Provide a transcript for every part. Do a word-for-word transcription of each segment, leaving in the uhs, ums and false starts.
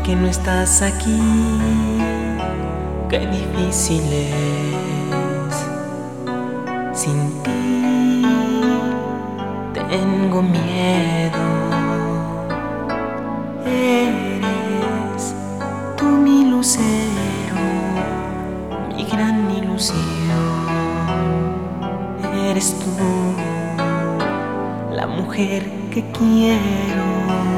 que no estás aquí, qué difícil es. Sin ti tengo miedo. Eres tú mi lucero, mi gran ilusión. Eres tú la mujer que quiero.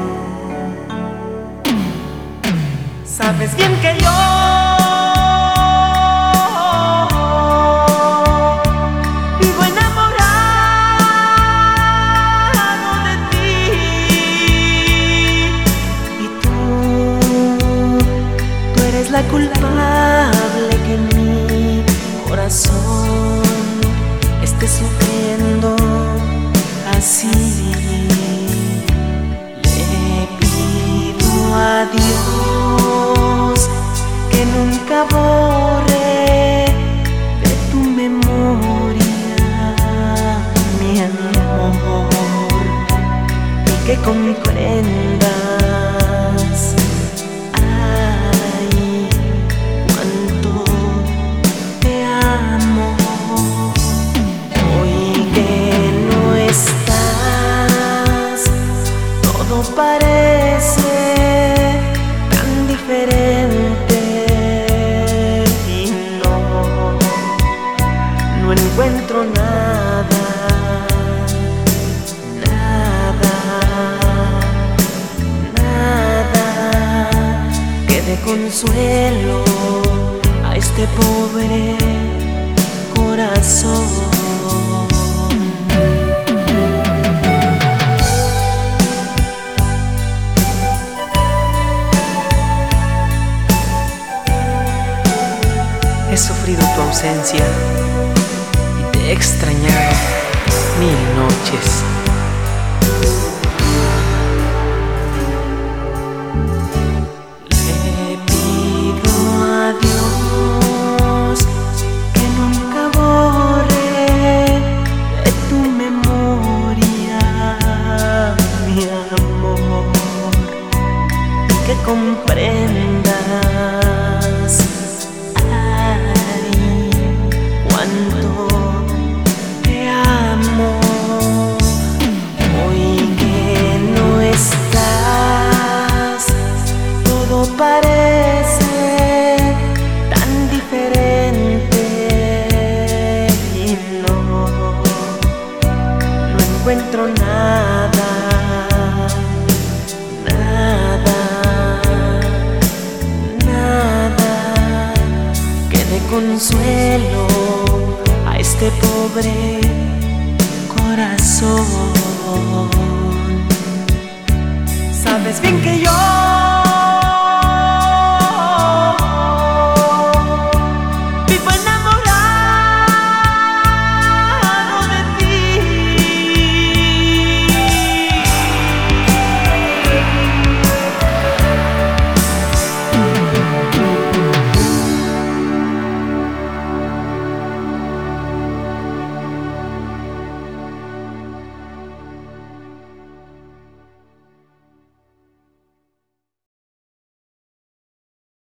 Sabes bien que yo vivo enamorado de ti, y tú, tú eres la culpable que en mi corazón esté sufriendo así. Le pido a Dios que nunca borre de tu memoria mi amor, y que comprendas, ay, cuánto te amo. Hoy que no estás, todo parece tan diferente, y no, no encuentro nada, nada, nada que dé consuelo a este pobre corazón. He sufrido tu ausencia y te he extrañado mil noches. Le pido a Dios que nunca borre de tu memoria mi amor, y que comprendas, cuánto te amo. Hoy que no estás, todo parece tan diferente, y no, no encuentro nada, nada, nada que dé consuelo a este pobre corazón. Sabes bien que yo